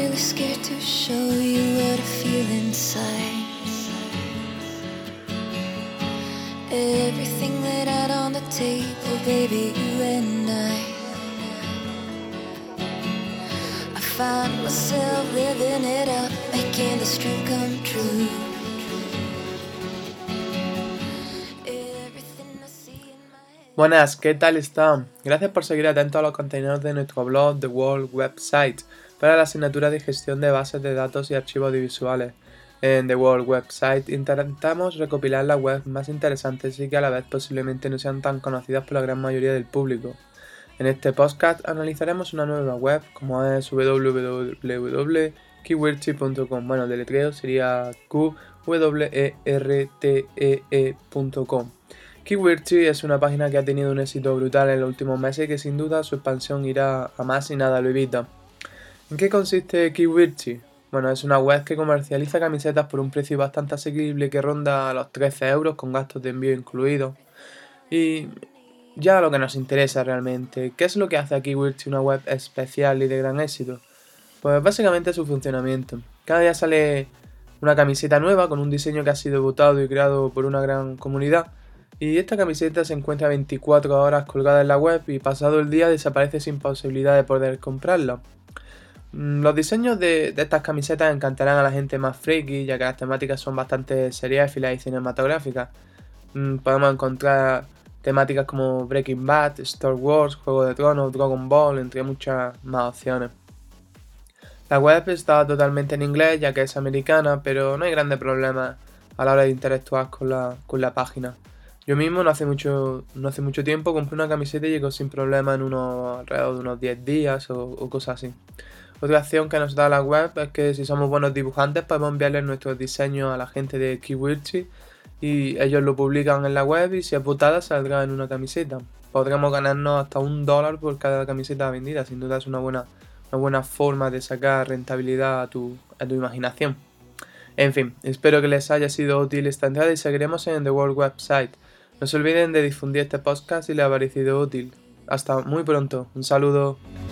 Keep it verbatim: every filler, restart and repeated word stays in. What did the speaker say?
really scared to show you what I feel inside. Everything laid out on the table, baby, you and I. I find myself living it up, making this dream come true. Buenas, ¿qué tal están? Gracias por seguir atentos a los contenidos de nuestro blog The World Website para la asignatura de gestión de bases de datos y archivos audiovisuales. En The World Website intentamos recopilar las webs más interesantes y que a la vez posiblemente no sean tan conocidas por la gran mayoría del público. En este podcast analizaremos una nueva web como es w w w punto keywirty punto com. Bueno, el deletreo sería Q W E R T E E punto com. Keywirty es una página que ha tenido un éxito brutal en los últimos meses y que sin duda su expansión irá a más y nada lo evita. ¿En qué consiste Keywirty? Bueno, es una web que comercializa camisetas por un precio bastante asequible que ronda los trece euros con gastos de envío incluidos. Y ya a lo que nos interesa realmente, ¿qué es lo que hace a Keywirty una web especial y de gran éxito? Pues básicamente su funcionamiento. Cada día sale una camiseta nueva con un diseño que ha sido votado y creado por una gran comunidad. Y esta camiseta se encuentra veinticuatro horas colgada en la web y pasado el día desaparece sin posibilidad de poder comprarla. Los diseños de, de estas camisetas encantarán a la gente más freaky, ya que las temáticas son bastante seriéfilas y cinematográficas. Podemos encontrar temáticas como Breaking Bad, Star Wars, Juego de Tronos, Dragon Ball, entre muchas más opciones. La web está totalmente en inglés ya que es americana, pero no hay grandes problemas a la hora de interactuar con la, con la página. Yo mismo no hace mucho no hace mucho tiempo compré una camiseta y llegó sin problema en unos alrededor de unos diez días o, o cosas así. Otra opción que nos da la web es que si somos buenos dibujantes podemos enviarles nuestros diseños a la gente de Keywirty y ellos lo publican en la web y si es votada saldrá en una camiseta. Podremos ganarnos hasta un dólar por cada camiseta vendida, sin duda es una buena, una buena forma de sacar rentabilidad a tu, a tu imaginación. En fin, espero que les haya sido útil esta entrada y seguiremos en The World Website. No se olviden de difundir este podcast si les ha parecido útil. Hasta muy pronto. Un saludo.